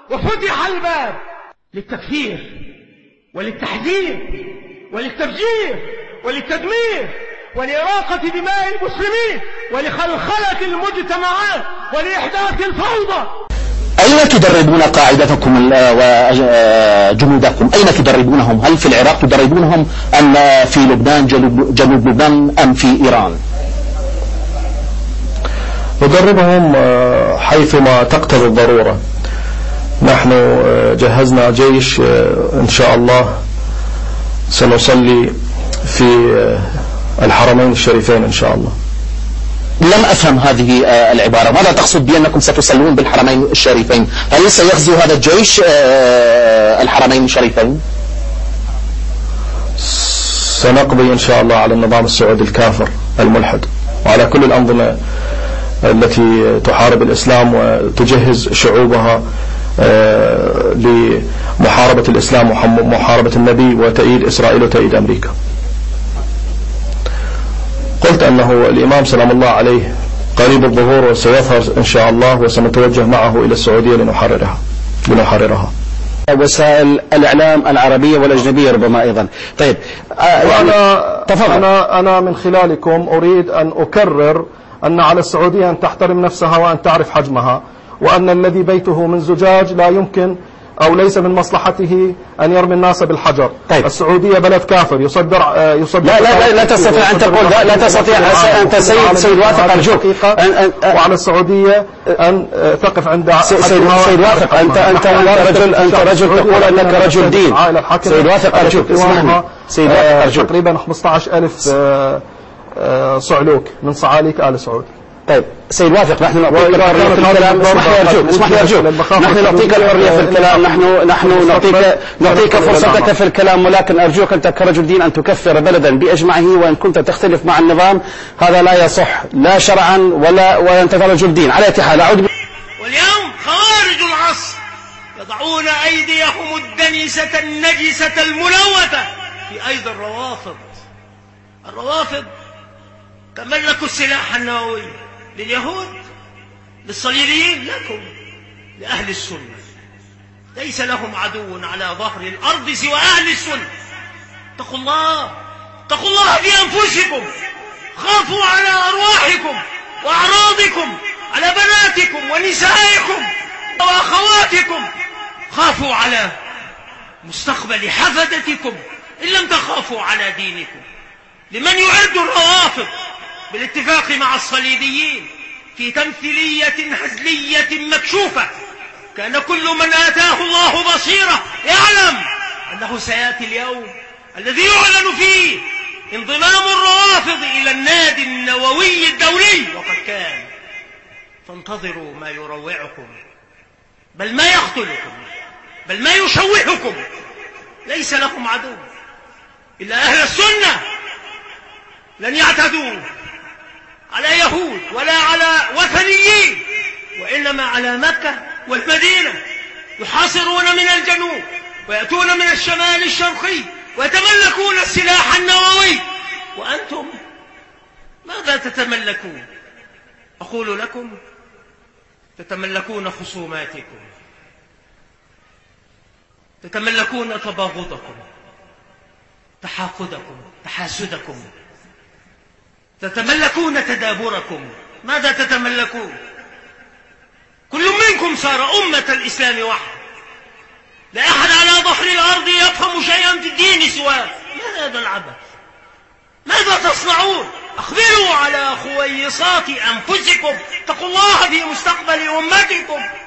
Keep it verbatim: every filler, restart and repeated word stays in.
وفتح الباب للتكفير وللتحذير وللتفجير وللتدمير ولإراقة دماء المسلمين ولخلخلة المجتمعات ولإحداث الفوضى. أين تدربون قاعدتكم وجنودكم؟ أين تدربونهم؟ هل في العراق تدربونهم أم في لبنان جنوب لبنان أم في إيران؟ ندربهم حيثما تقتضي الضرورة. نحن جهزنا جيش إن شاء الله سنصلي في الحرمين الشريفين إن شاء الله. لم أفهم هذه العبارة، ماذا تقصد بأنكم ستصلون بالحرمين الشريفين؟ هل سيغزو هذا الجيش الحرمين الشريفين؟ سنقضي إن شاء الله على النظام السعودي الكافر الملحد وعلى كل الأنظمة التي تحارب الإسلام وتجهز شعوبها لمحاربة الإسلام ومحاربة النبي وتأييد إسرائيل وتأييد أمريكا. قلت أنه الإمام سلام الله عليه قريب الظهور وسيظهر إن شاء الله وسنتوجه معه إلى السعودية لنحررها لنحررها. وسائل الإعلام العربية والأجنبية ربما أيضا. طيب أنا, أنا, أنا من خلالكم أريد أن أكرر أن على السعودية أن تحترم نفسها وأن تعرف حجمها، وأن الذي بيته من زجاج لا يمكن أو ليس من مصلحته أن يرمي الناس بالحجر. طيب. السعودية بلد كافر يصدر يصدر لا لا لا, لا تستطيع أن تقول لا, لا تستطيع أنت سيد سيد واثق أرجوك وعلى السعودية أن تقف عند سيد, سيد واثق أنت أنت رجل أنت رجل تقول أنك رجل دين. سيد واثق أرجوك اسمعني سيد واثق أرجوك. تقريبا خمسة عشر ألف صعلوك من صعاليك آل سعود. طيب سيد واثق نحن نعطيك الحرية في الكلام. اسمح لي أرجوك اسمح لي أرجوك نحن نعطيك الحرية في الكلام. نحن نحن نعطيك نعطيك فرصتك في الكلام، ولكن أرجوك أنت كرجل دين أن تكفر بلدا بأجمعه وإن كنت تختلف مع النظام هذا لا يصح لا شرعا ولا وأنت رجل دين. على اتحاد أعود. واليوم خوارج العصر يضعون أيديهم الدنيسة النجسة الملوثة في أيدي الروافض. الروافض تملكوا السلاح النووي لليهود للصليبيين، لكم لأهل السنة ليس لهم عدو على ظهر الأرض سوى أهل السنة. اتقوا الله اتقوا الله في أنفسكم، خافوا على أرواحكم وأعراضكم، على بناتكم ونسائكم وأخواتكم، خافوا على مستقبل حفدتكم إن لم تخافوا على دينكم. لمن يعد الروافض بالاتفاق مع الصليبيين في تمثيلية هزلية مكشوفة، كان كل من آتاه الله بصيرة يعلم أنه سيأتي اليوم الذي يعلن فيه انضمام الروافض إلى النادي النووي الدولي، وقد كان. فانتظروا ما يروعكم بل ما يقتلكم بل ما يشوهكم. ليس لكم عدو إلا أهل السنة، لن يعتدوا على يهود ولا على وثنيين، وإنما على مكة والمدينة. يحاصرون من الجنوب ويأتون من الشمال الشرقي ويتملكون السلاح النووي، وأنتم ماذا تتملكون؟ أقول لكم تتملكون خصوماتكم، تتملكون تباغضكم، تحاقدكم، تحاسدكم، تتملكون تدابركم. ماذا تتملكون؟ كل منكم صار أمة الإسلام وحده، لا أحد على ظهر الأرض يفهم شيئا في الدين سواه. ما هذا العبث؟ ماذا تصنعون؟ أخبروا على خويصات أنفسكم، اتقوا الله في مستقبل أمتكم.